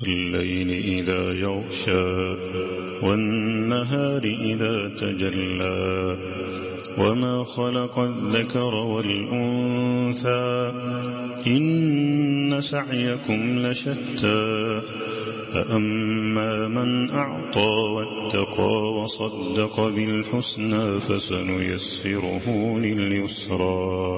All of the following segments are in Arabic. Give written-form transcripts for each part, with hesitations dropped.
والليل إذا يغشى والنهار إذا تجلى وما خلق الذكر والأنثى إن سعيكم لشتى فأما من أعطى واتقى وصدق بالحسنى فسنيسره لليسرى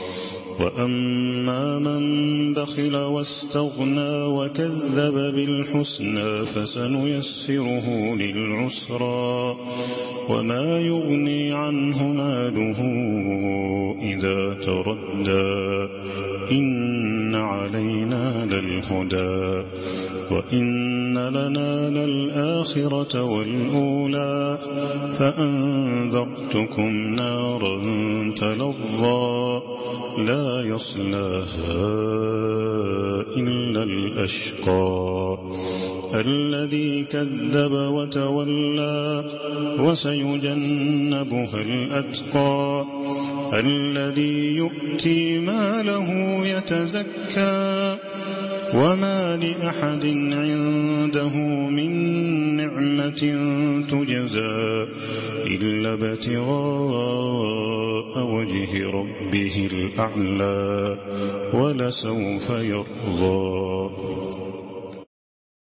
وأما من بخل واستغنى وكذب بالحسنى فسنيسره للعسرى وما يغني عنه ماله إذا تردى إن علينا للهدى وإن لنا للآخرة والأولى فأنذرتكم نارا تلظى لا يصلاها إلا الأشقى الذي كذب وتولى وسيجنبها الأتقى الذي يؤتي ماله يتزكى وما لأحد عنده من نعمة تجزى إلا ابتغاء وجه ربه الأعلى ولسوف يرضى.